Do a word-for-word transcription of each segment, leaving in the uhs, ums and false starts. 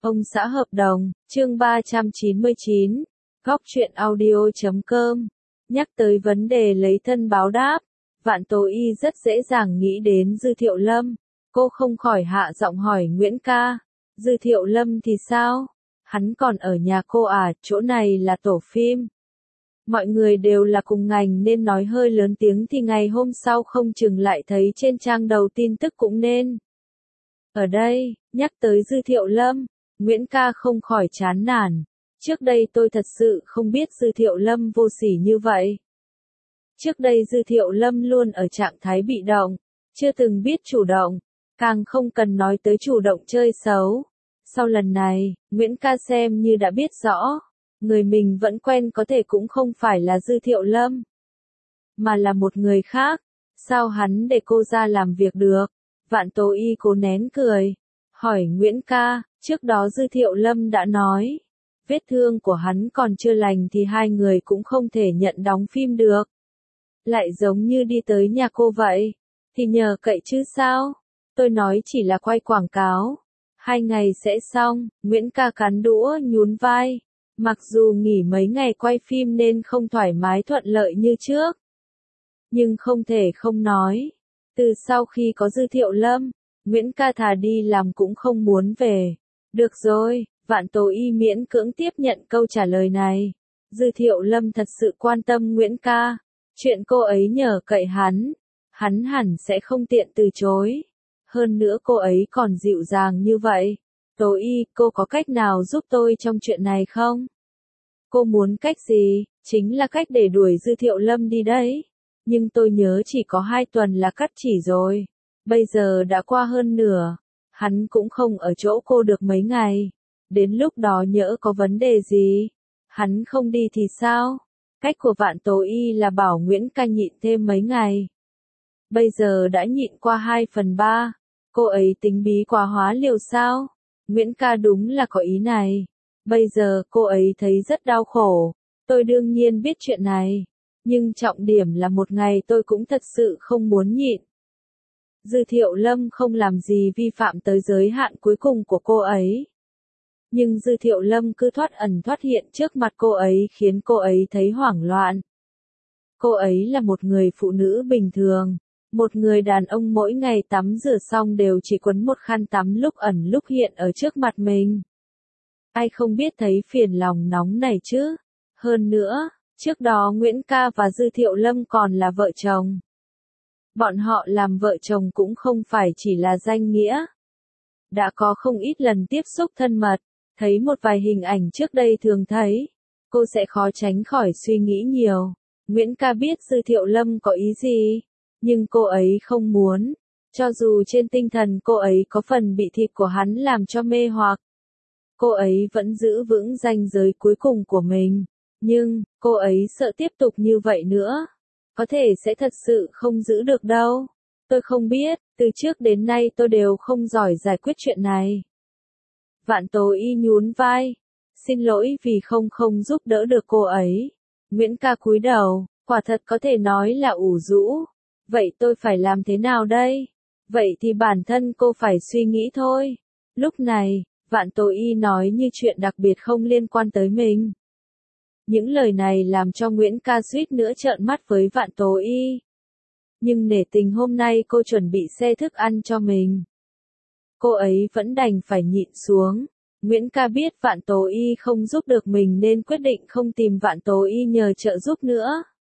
Ông xã hợp đồng, chương ba trăm chín mươi chín, góc truyện audio chấm com. Nhắc tới vấn đề lấy thân báo đáp, Vạn Tố Y rất dễ dàng nghĩ đến Dư Thiệu Lâm. Cô không khỏi hạ giọng hỏi Nguyễn ca, Dư Thiệu Lâm thì sao? Hắn còn ở nhà cô à, chỗ này là tổ phim. Mọi người đều là cùng ngành nên nói hơi lớn tiếng thì ngày hôm sau không chừng lại thấy trên trang đầu tin tức cũng nên. Ở đây, nhắc tới Dư Thiệu Lâm, Nguyễn ca không khỏi chán nản. Trước đây tôi thật sự không biết Dư Thiệu Lâm vô sỉ như vậy. Trước đây Dư Thiệu Lâm luôn ở trạng thái bị động, chưa từng biết chủ động, càng không cần nói tới chủ động chơi xấu. Sau lần này, Nguyễn ca xem như đã biết rõ, người mình vẫn quen có thể cũng không phải là Dư Thiệu Lâm, mà là một người khác. Sao hắn để cô ra làm việc được? Vạn Tố Y cố nén cười, hỏi Nguyễn ca, trước đó Dư Thiệu Lâm đã nói, vết thương của hắn còn chưa lành thì hai người cũng không thể nhận đóng phim được. Lại giống như đi tới nhà cô vậy, thì nhờ cậy chứ sao? Tôi nói chỉ là quay quảng cáo, hai ngày sẽ xong. Nguyễn ca cắn đũa nhún vai, mặc dù nghỉ mấy ngày quay phim nên không thoải mái thuận lợi như trước, nhưng không thể không nói, từ sau khi có Dư Thiệu Lâm, Nguyễn ca thà đi làm cũng không muốn về. Được rồi, Vạn Tố Y miễn cưỡng tiếp nhận câu trả lời này. Dư Thiệu Lâm thật sự quan tâm Nguyễn ca, chuyện cô ấy nhờ cậy hắn, hắn hẳn sẽ không tiện từ chối. Hơn nữa cô ấy còn dịu dàng như vậy. Tố Y, cô có cách nào giúp tôi trong chuyện này không? Cô muốn cách gì? Chính là cách để đuổi Dư Thiệu Lâm đi đấy. Nhưng tôi nhớ chỉ có hai tuần là cắt chỉ rồi. Bây giờ đã qua hơn nửa. Hắn cũng không ở chỗ cô được mấy ngày. Đến lúc đó nhỡ có vấn đề gì, hắn không đi thì sao? Cách của Vạn Tố Y là bảo Nguyễn ca nhịn thêm mấy ngày. Bây giờ đã nhịn qua hai phần ba. Cô ấy tính bí quá hóa liều sao? Nguyễn ca đúng là có ý này. Bây giờ cô ấy thấy rất đau khổ. Tôi đương nhiên biết chuyện này. Nhưng trọng điểm là một ngày tôi cũng thật sự không muốn nhịn. Dư Thiệu Lâm không làm gì vi phạm tới giới hạn cuối cùng của cô ấy. Nhưng Dư Thiệu Lâm cứ thoát ẩn thoát hiện trước mặt cô ấy khiến cô ấy thấy hoảng loạn. Cô ấy là một người phụ nữ bình thường. Một người đàn ông mỗi ngày tắm rửa xong đều chỉ quấn một khăn tắm lúc ẩn lúc hiện ở trước mặt mình. Ai không biết thấy phiền lòng nóng này chứ? Hơn nữa, trước đó Nguyễn ca và Dư Thiệu Lâm còn là vợ chồng. Bọn họ làm vợ chồng cũng không phải chỉ là danh nghĩa. Đã có không ít lần tiếp xúc thân mật, thấy một vài hình ảnh trước đây thường thấy, cô sẽ khó tránh khỏi suy nghĩ nhiều. Nguyễn ca biết Dư Thiệu Lâm có ý gì, nhưng cô ấy không muốn. Cho dù trên tinh thần cô ấy có phần bị thịt của hắn làm cho mê hoặc, cô ấy vẫn giữ vững ranh giới cuối cùng của mình. Nhưng, cô ấy sợ tiếp tục như vậy nữa, có thể sẽ thật sự không giữ được đâu. Tôi không biết, từ trước đến nay tôi đều không giỏi giải quyết chuyện này. Vạn Tố Y nhún vai, xin lỗi vì không không giúp đỡ được cô ấy. Nguyễn ca cúi đầu, quả thật có thể nói là ủ rũ. Vậy tôi phải làm thế nào đây? Vậy thì bản thân cô phải suy nghĩ thôi. Lúc này, Vạn Tố Y nói như chuyện đặc biệt không liên quan tới mình. Những lời này làm cho Nguyễn ca suýt nữa trợn mắt với Vạn Tố Y. Nhưng nể tình hôm nay cô chuẩn bị xe thức ăn cho mình, cô ấy vẫn đành phải nhịn xuống. Nguyễn ca biết Vạn Tố Y không giúp được mình nên quyết định không tìm Vạn Tố Y nhờ trợ giúp nữa.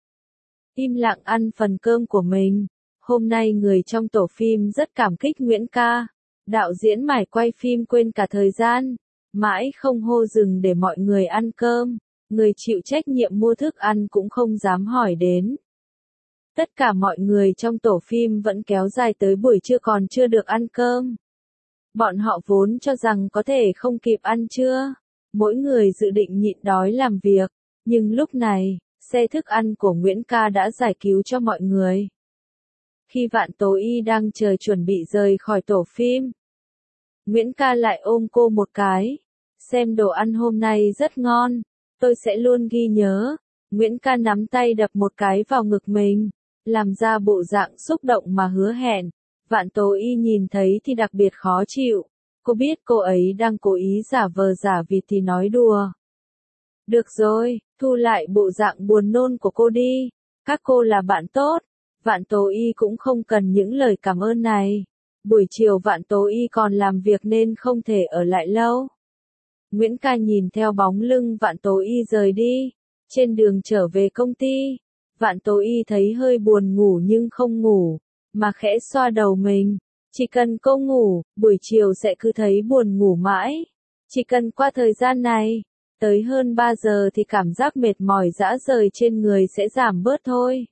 Im lặng ăn phần cơm của mình. Hôm nay người trong tổ phim rất cảm kích Nguyễn ca. Đạo diễn mải quay phim quên cả thời gian, mãi không hô dừng để mọi người ăn cơm. Người chịu trách nhiệm mua thức ăn cũng không dám hỏi đến. Tất cả mọi người trong tổ phim vẫn kéo dài tới buổi trưa còn chưa được ăn cơm. Bọn họ vốn cho rằng có thể không kịp ăn trưa. Mỗi người dự định nhịn đói làm việc. Nhưng lúc này, xe thức ăn của Nguyễn ca đã giải cứu cho mọi người. Khi Vạn Tố Y đang chờ chuẩn bị rời khỏi tổ phim, Nguyễn ca lại ôm cô một cái. Xem đồ ăn hôm nay rất ngon, tôi sẽ luôn ghi nhớ. Nguyễn ca nắm tay đập một cái vào ngực mình, làm ra bộ dạng xúc động mà hứa hẹn. Vạn Tố Y nhìn thấy thì đặc biệt khó chịu. Cô biết cô ấy đang cố ý giả vờ giả vịt thì nói đùa. Được rồi, thu lại bộ dạng buồn nôn của cô đi. Các cô là bạn tốt. Vạn Tố Y cũng không cần những lời cảm ơn này. Buổi chiều Vạn Tố Y còn làm việc nên không thể ở lại lâu. Nguyễn Ca nhìn theo bóng lưng Vạn Tố Y rời đi. Trên đường trở về công ty, Vạn Tố Y thấy hơi buồn ngủ nhưng không ngủ, mà khẽ xoa đầu mình. Chỉ cần cô ngủ, buổi chiều sẽ cứ thấy buồn ngủ mãi. Chỉ cần qua thời gian này, tới hơn ba giờ thì cảm giác mệt mỏi rã rời trên người sẽ giảm bớt thôi.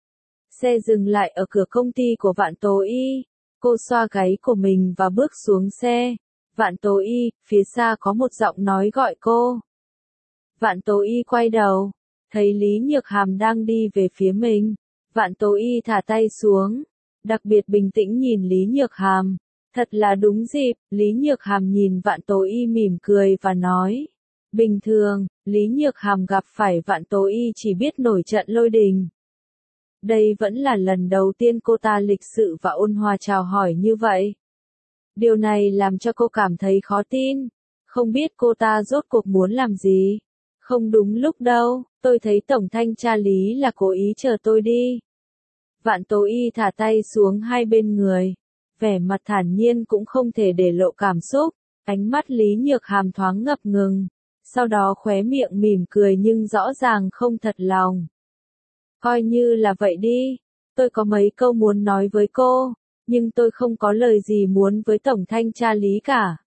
Xe dừng lại ở cửa công ty của Vạn Tố Y. Cô xoa gáy của mình và bước xuống xe. Vạn Tố Y, phía xa có một giọng nói gọi cô. Vạn Tố Y quay đầu, thấy Lý Nhược Hàm đang đi về phía mình. Vạn Tố Y thả tay xuống, đặc biệt bình tĩnh nhìn Lý Nhược Hàm. Thật là đúng dịp, Lý Nhược Hàm nhìn Vạn Tố Y mỉm cười và nói. Bình thường, Lý Nhược Hàm gặp phải Vạn Tố Y chỉ biết nổi trận lôi đình. Đây vẫn là lần đầu tiên cô ta lịch sự và ôn hòa chào hỏi như vậy. Điều này làm cho cô cảm thấy khó tin. Không biết cô ta rốt cuộc muốn làm gì. Không đúng lúc đâu, tôi thấy Tổng Thanh tra Lý là cố ý chờ tôi đi. Vạn Tố Y thả tay xuống hai bên người. Vẻ mặt thản nhiên cũng không thể để lộ cảm xúc. Ánh mắt Lý Nhược Hàm thoáng ngập ngừng. Sau đó khóe miệng mỉm cười nhưng rõ ràng không thật lòng. Coi như là vậy đi. Tôi có mấy câu muốn nói với cô. Nhưng tôi không có lời gì muốn với Tổng Thanh tra Lý cả.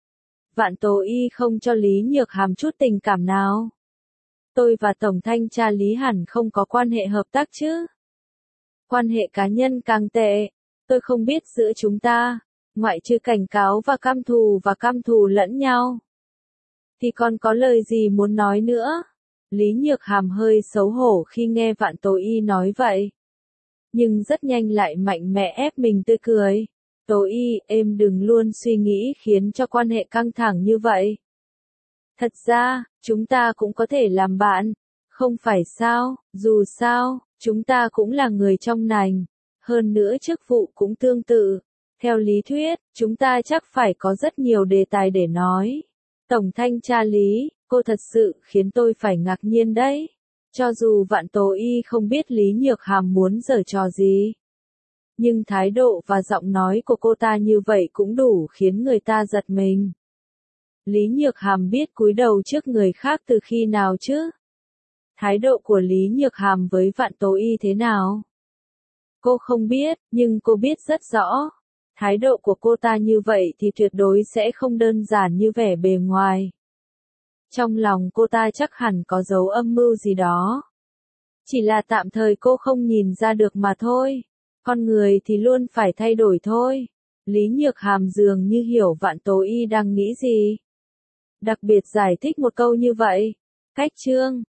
Vạn Tố Y không cho Lý Nhược Hàm chút tình cảm nào. Tôi và Tổng Thanh tra Lý hẳn không có quan hệ hợp tác chứ. Quan hệ cá nhân càng tệ. Tôi không biết giữa chúng ta, ngoại trừ cảnh cáo và căm thù và căm thù lẫn nhau, thì còn có lời gì muốn nói nữa. Lý Nhược Hàm hơi xấu hổ khi nghe Vạn Tố Y nói vậy. Nhưng rất nhanh lại mạnh mẽ ép mình tươi cười. Tố Y, em đừng luôn suy nghĩ khiến cho quan hệ căng thẳng như vậy. Thật ra, chúng ta cũng có thể làm bạn. Không phải sao, dù sao, chúng ta cũng là người trong ngành. Hơn nữa chức vụ cũng tương tự. Theo lý thuyết, chúng ta chắc phải có rất nhiều đề tài để nói. Tổng Thanh tra Lý, cô thật sự khiến tôi phải ngạc nhiên đấy. Cho dù Vạn Tố Y không biết Lý Nhược Hàm muốn giở trò gì. Nhưng thái độ và giọng nói của cô ta như vậy cũng đủ khiến người ta giật mình. Lý Nhược Hàm biết cúi đầu trước người khác từ khi nào chứ? Thái độ của Lý Nhược Hàm với Vạn Tố Y thế nào? Cô không biết, nhưng cô biết rất rõ. Thái độ của cô ta như vậy thì tuyệt đối sẽ không đơn giản như vẻ bề ngoài. Trong lòng cô ta chắc hẳn có dấu âm mưu gì đó. Chỉ là tạm thời cô không nhìn ra được mà thôi. Con người thì luôn phải thay đổi thôi. Lý Nhược Hàm dường như hiểu Vạn Tố Y đang nghĩ gì. Đặc biệt giải thích một câu như vậy. Cách chương